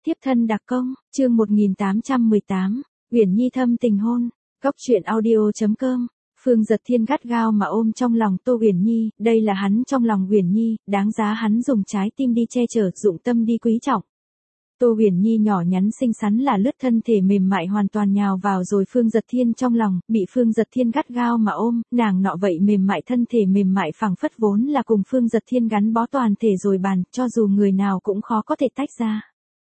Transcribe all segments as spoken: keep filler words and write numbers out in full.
Tiếp thân đặc công, chương một nghìn tám trăm mười tám, Uyển Nhi thâm tình hôn, Cốc truyện audio.com. Phương Dật Thiên gắt gao mà ôm trong lòng Tô Uyển Nhi, đây là hắn trong lòng Uyển Nhi, đáng giá hắn dùng trái tim đi che chở, dụng tâm đi quý trọng. Tô Uyển Nhi nhỏ nhắn xinh xắn là lướt thân thể mềm mại hoàn toàn nhào vào rồi Phương Dật Thiên trong lòng, bị Phương Dật Thiên gắt gao mà ôm, nàng nọ vậy mềm mại thân thể mềm mại phẳng phất vốn là cùng Phương Dật Thiên gắn bó toàn thể rồi bàn, cho dù người nào cũng khó có thể tách ra.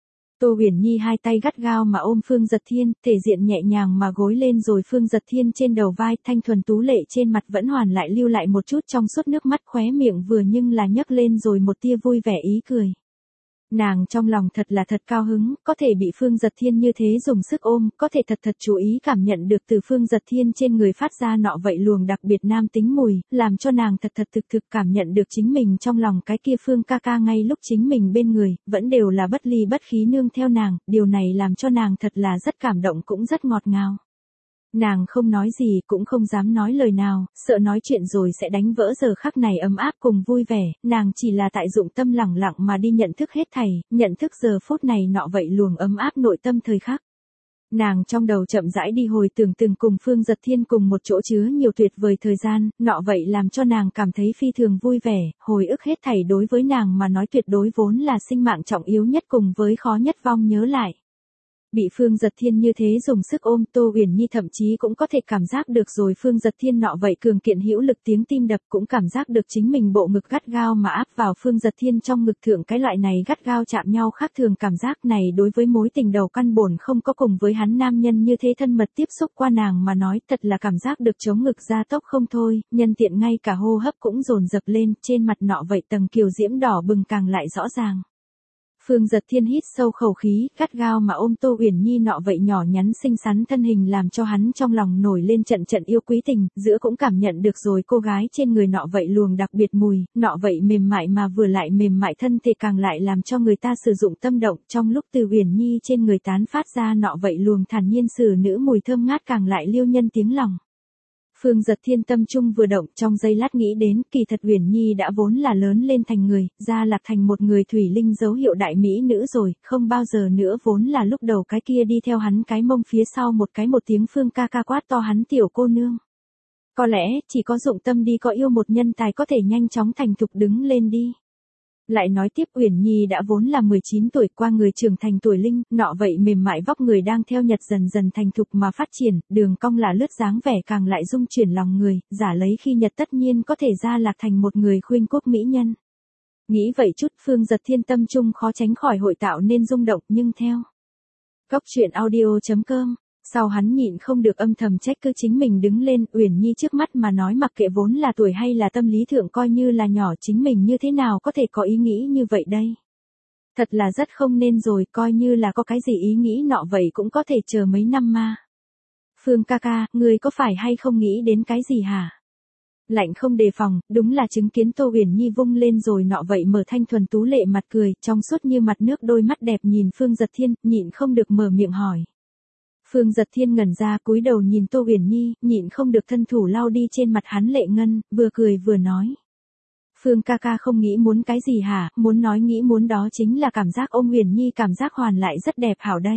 Tô Uyển Nhi hai tay gắt gao mà ôm Phương Dật Thiên, thể diện nhẹ nhàng mà gối lên rồi Phương Dật Thiên trên đầu vai, thanh thuần tú lệ trên mặt vẫn hoàn lại lưu lại một chút trong suốt nước mắt, khóe miệng vừa nhưng là nhấc lên rồi một tia vui vẻ ý cười. Nàng trong lòng thật là thật cao hứng, có thể bị Phương Dật Thiên như thế dùng sức ôm, có thể thật thật chú ý cảm nhận được từ Phương Dật Thiên trên người phát ra nọ vậy luồng đặc biệt nam tính mùi, làm cho nàng thật thật thực thực cảm nhận được chính mình trong lòng cái kia Phương ca ca ngay lúc chính mình bên người, vẫn đều là bất ly bất khí nương theo nàng, điều này làm cho nàng thật là rất cảm động cũng rất ngọt ngào. Nàng không nói gì cũng không dám nói lời nào, sợ nói chuyện rồi sẽ đánh vỡ giờ khắc này ấm áp cùng vui vẻ, nàng chỉ là tại dụng tâm lẳng lặng mà đi nhận thức hết thảy, nhận thức giờ phút này nọ vậy luồng ấm áp nội tâm thời khắc. Nàng trong đầu chậm rãi đi hồi tưởng từng cùng Phương Dật Thiên cùng một chỗ chứa nhiều tuyệt vời thời gian, nọ vậy làm cho nàng cảm thấy phi thường vui vẻ, hồi ức hết thảy đối với nàng mà nói tuyệt đối vốn là sinh mạng trọng yếu nhất cùng với khó nhất vong nhớ lại. Bị Phương Dật Thiên như thế dùng sức ôm, Tô Uyển Nhi thậm chí cũng có thể cảm giác được rồi Phương Dật Thiên nọ vậy cường kiện hữu lực tiếng tim đập, cũng cảm giác được chính mình bộ ngực gắt gao mà áp vào Phương Dật Thiên trong ngực thượng, cái loại này gắt gao chạm nhau khác thường cảm giác này đối với mối tình đầu căn bổn không có cùng với hắn nam nhân như thế thân mật tiếp xúc qua nàng mà nói, thật là cảm giác được chống ngực ra tốc không thôi, nhân tiện ngay cả hô hấp cũng dồn dập lên, trên mặt nọ vậy tầng kiều diễm đỏ bừng càng lại rõ ràng. Phương Dật Thiên hít sâu khẩu khí, gắt gao mà ôm Tô Uyển Nhi nọ vậy nhỏ nhắn xinh xắn thân hình làm cho hắn trong lòng nổi lên trận trận yêu quý tình, giữa cũng cảm nhận được rồi cô gái trên người nọ vậy luồng đặc biệt mùi, nọ vậy mềm mại mà vừa lại mềm mại thân thể càng lại làm cho người ta sử dụng tâm động, trong lúc từ Uyển Nhi trên người tán phát ra nọ vậy luồng thản nhiên xử nữ mùi thơm ngát càng lại liêu nhân tiếng lòng. Phương Dật Thiên tâm trung vừa động, trong giây lát nghĩ đến, kỳ thật Uyển Nhi đã vốn là lớn lên thành người, ra lạc thành một người thủy linh dấu hiệu đại mỹ nữ rồi, không bao giờ nữa vốn là lúc đầu cái kia đi theo hắn cái mông phía sau một cái một tiếng Phương ca ca quát to hắn tiểu cô nương. Có lẽ, chỉ có dụng tâm đi có yêu một nhân tài có thể nhanh chóng thành thục đứng lên đi. Lại nói tiếp Uyển Nhi đã vốn là mười chín tuổi qua người trưởng thành tuổi linh, nọ vậy mềm mại vóc người đang theo nhật dần dần thành thục mà phát triển, đường cong là lướt dáng vẻ càng lại dung chuyển lòng người, giả lấy khi nhật tất nhiên có thể ra lạc thành một người khuynh quốc mỹ nhân. Nghĩ vậy chút Phương Dật Thiên tâm trung khó tránh khỏi hội tạo nên rung động nhưng theo. Cốc truyện audio.com. Sau hắn nhịn không được âm thầm trách cứ chính mình đứng lên, Uyển Nhi trước mắt mà nói mặc kệ vốn là tuổi hay là tâm lý thượng coi như là nhỏ chính mình như thế nào có thể có ý nghĩ như vậy đây. Thật là rất không nên rồi, coi như là có cái gì ý nghĩ nọ vậy cũng có thể chờ mấy năm mà. Phương ca ca, người có phải hay không nghĩ đến cái gì hả? Lạnh không đề phòng, đúng là chứng kiến Tô Uyển Nhi vung lên rồi nọ vậy mở thanh thuần tú lệ mặt cười, trong suốt như mặt nước đôi mắt đẹp nhìn Phương Dật Thiên, nhịn không được mở miệng hỏi. Phương Dật Thiên ngẩn ra cúi đầu nhìn Tô Uyển Nhi, nhịn không được thân thủ lau đi trên mặt hắn lệ ngân, vừa cười vừa nói. Phương ca ca không nghĩ muốn cái gì hả, muốn nói nghĩ muốn đó chính là cảm giác ôm Uyển Nhi cảm giác hoàn lại rất đẹp hảo đây.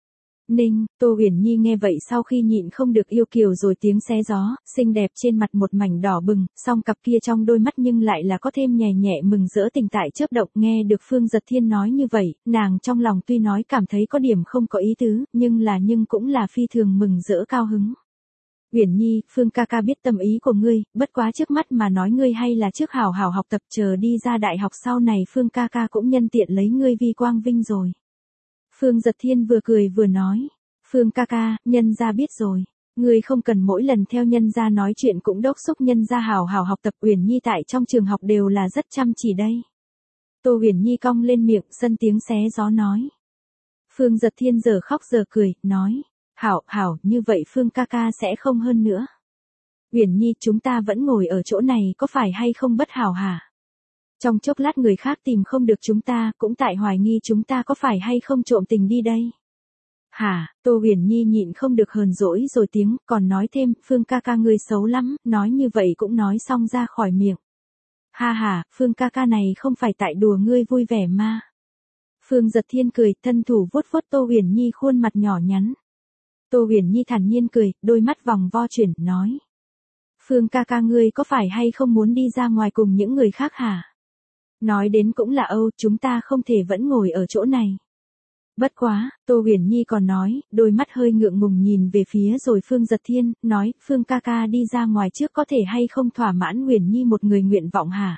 Ninh, Tô Uyển Nhi nghe vậy sau khi nhịn không được yêu kiều rồi tiếng xé gió, xinh đẹp trên mặt một mảnh đỏ bừng, song cặp kia trong đôi mắt nhưng lại là có thêm nhẹ nhẹ mừng rỡ tình tại chớp động, nghe được Phương Dật Thiên nói như vậy, nàng trong lòng tuy nói cảm thấy có điểm không có ý tứ, nhưng là nhưng cũng là phi thường mừng rỡ cao hứng. Uyển Nhi, Phương ca ca biết tâm ý của ngươi, bất quá trước mắt mà nói ngươi hay là trước hảo hảo học tập chờ đi ra đại học sau này Phương ca ca cũng nhân tiện lấy ngươi vi quang vinh rồi. Phương Dật Thiên vừa cười vừa nói, Phương ca ca, nhân gia biết rồi, ngươi không cần mỗi lần theo nhân gia nói chuyện cũng đốc xúc nhân gia hảo hảo học tập, Uyển Nhi tại trong trường học đều là rất chăm chỉ đây. Tô Uyển Nhi cong lên miệng, sân tiếng xé gió nói. Phương Dật Thiên giờ khóc giờ cười, nói, hảo, hảo, như vậy Phương ca ca sẽ không hơn nữa. Uyển Nhi, chúng ta vẫn ngồi ở chỗ này có phải hay không bất hảo hả? Trong chốc lát người khác tìm không được chúng ta, cũng tại hoài nghi chúng ta có phải hay không trộm tình đi đây. Hả, Tô Uyển Nhi nhịn không được hờn dỗi rồi tiếng, còn nói thêm, Phương ca ca ngươi xấu lắm, nói như vậy cũng nói xong ra khỏi miệng. Ha ha, Phương ca ca này không phải tại đùa ngươi vui vẻ mà. Phương Giật Thiên cười, thân thủ vuốt vuốt Tô Huyền Nhi khuôn mặt nhỏ nhắn. Tô Huyền Nhi thản nhiên cười, đôi mắt vòng vo chuyển, nói. Phương ca ca ngươi có phải hay không muốn đi ra ngoài cùng những người khác hả? Nói đến cũng là Âu, chúng ta không thể vẫn ngồi ở chỗ này. Bất quá, Tô Huyền Nhi còn nói, đôi mắt hơi ngượng ngùng nhìn về phía rồi Phương Giật Thiên, nói, Phương ca ca đi ra ngoài trước có thể hay không thỏa mãn Huyền Nhi một người nguyện vọng hả?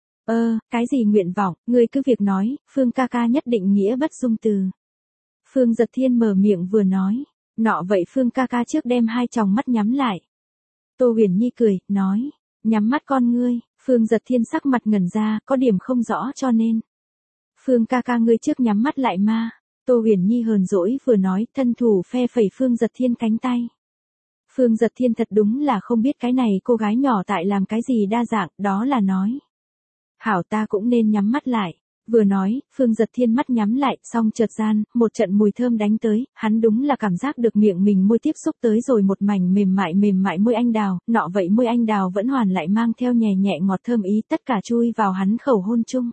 Ơ, cái gì nguyện vọng, ngươi cứ việc nói, Phương ca ca nhất định nghĩa bất dung từ. Phương Giật Thiên mở miệng vừa nói, nọ vậy Phương ca ca trước đem hai tròng mắt nhắm lại. Tô Huyền Nhi cười, nói, nhắm mắt con ngươi, Phương Giật Thiên sắc mặt ngẩn ra, có điểm không rõ cho nên. Phương ca ca ngươi trước nhắm mắt lại ma. Tô Huyền Nhi hờn dỗi vừa nói, thân thủ phe phẩy Phương Giật Thiên cánh tay. Phương Giật Thiên thật đúng là không biết cái này cô gái nhỏ tại làm cái gì đa dạng, đó là nói. Hảo ta cũng nên nhắm mắt lại. Vừa nói, Phương Giật Thiên mắt nhắm lại, xong chợt gian, một trận mùi thơm đánh tới, hắn đúng là cảm giác được miệng mình môi tiếp xúc tới rồi một mảnh mềm mại mềm mại môi anh đào, nọ vậy môi anh đào vẫn hoàn lại mang theo nhẹ nhẹ ngọt thơm ý, tất cả chui vào hắn khẩu hôn chung.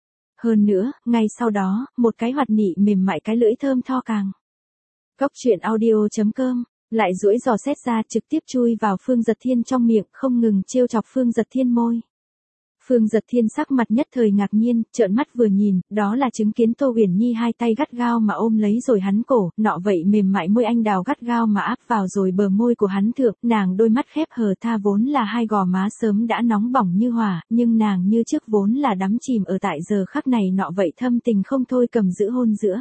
Hơn nữa, ngay sau đó, một cái hoạt nị mềm mại cái lưỡi thơm tho càng. Góc truyện audio chấm com, lại duỗi giò xét ra trực tiếp chui vào Phương Giật Thiên trong miệng, không ngừng trêu chọc Phương Giật Thiên môi. Phương Giật Thiên sắc mặt nhất thời ngạc nhiên, trợn mắt vừa nhìn, đó là chứng kiến Tô Huyền Nhi hai tay gắt gao mà ôm lấy rồi hắn cổ, nọ vậy mềm mại môi anh đào gắt gao mà áp vào rồi bờ môi của hắn thượng, nàng đôi mắt khép hờ tha vốn là hai gò má sớm đã nóng bỏng như hỏa, nhưng nàng như trước vốn là đắm chìm ở tại giờ khắc này nọ vậy thâm tình không thôi cầm giữ hôn giữa.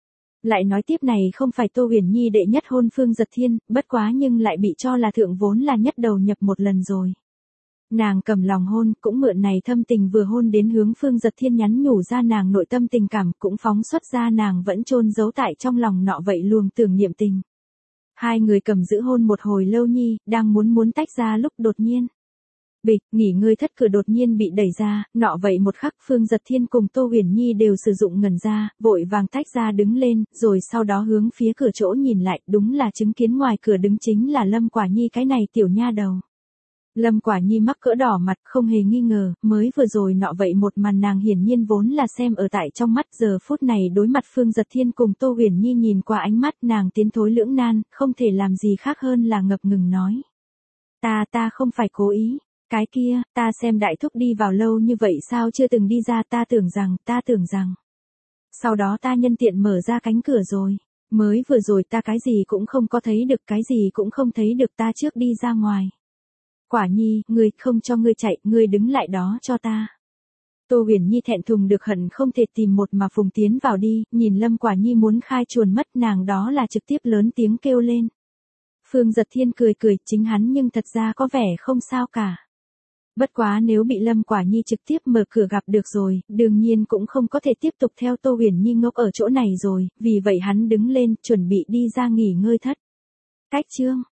Lại nói tiếp này không phải Tô Huyền Nhi đệ nhất hôn Phương Giật Thiên, bất quá nhưng lại bị cho là thượng vốn là nhất đầu nhập một lần rồi. Nàng cầm lòng hôn, cũng mượn này thâm tình vừa hôn đến hướng Phương Giật Thiên nhắn nhủ ra nàng nội tâm tình cảm, cũng phóng xuất ra nàng vẫn chôn giấu tại trong lòng nọ vậy luồng tưởng niệm tình. Hai người cầm giữ hôn một hồi lâu nhi, đang muốn muốn tách ra lúc đột nhiên. Bịch, nghỉ ngơi thất cửa đột nhiên bị đẩy ra, nọ vậy một khắc Phương Giật Thiên cùng Tô Huyền Nhi đều sử dụng ngẩn ra, vội vàng tách ra đứng lên, rồi sau đó hướng phía cửa chỗ nhìn lại, đúng là chứng kiến ngoài cửa đứng chính là Lâm Quả Nhi cái này tiểu nha đầu. Lâm Quả Nhi mắc cỡ đỏ mặt không hề nghi ngờ, mới vừa rồi nọ vậy một màn nàng hiển nhiên vốn là xem ở tại trong mắt, giờ phút này đối mặt Phương Giật Thiên cùng Tô Huyền Nhi nhìn qua ánh mắt nàng tiến thối lưỡng nan, không thể làm gì khác hơn là ngập ngừng nói. Ta ta không phải cố ý, cái kia, ta xem đại thúc đi vào lâu như vậy sao chưa từng đi ra, ta tưởng rằng, ta tưởng rằng. Sau đó ta nhân tiện mở ra cánh cửa rồi, mới vừa rồi ta cái gì cũng không có thấy được, cái gì cũng không thấy được, ta trước đi ra ngoài. Quả Nhi, ngươi không cho ngươi chạy, ngươi đứng lại đó cho ta. Tô Huyền Nhi thẹn thùng được hận không thể tìm một mà phùng tiến vào đi, nhìn Lâm Quả Nhi muốn khai chuồn mất nàng đó là trực tiếp lớn tiếng kêu lên. Phương Giật Thiên cười cười, chính hắn nhưng thật ra có vẻ không sao cả. Bất quá nếu bị Lâm Quả Nhi trực tiếp mở cửa gặp được rồi, đương nhiên cũng không có thể tiếp tục theo Tô Huyền Nhi ngốc ở chỗ này rồi, vì vậy hắn đứng lên chuẩn bị đi ra nghỉ ngơi thất. Cách chương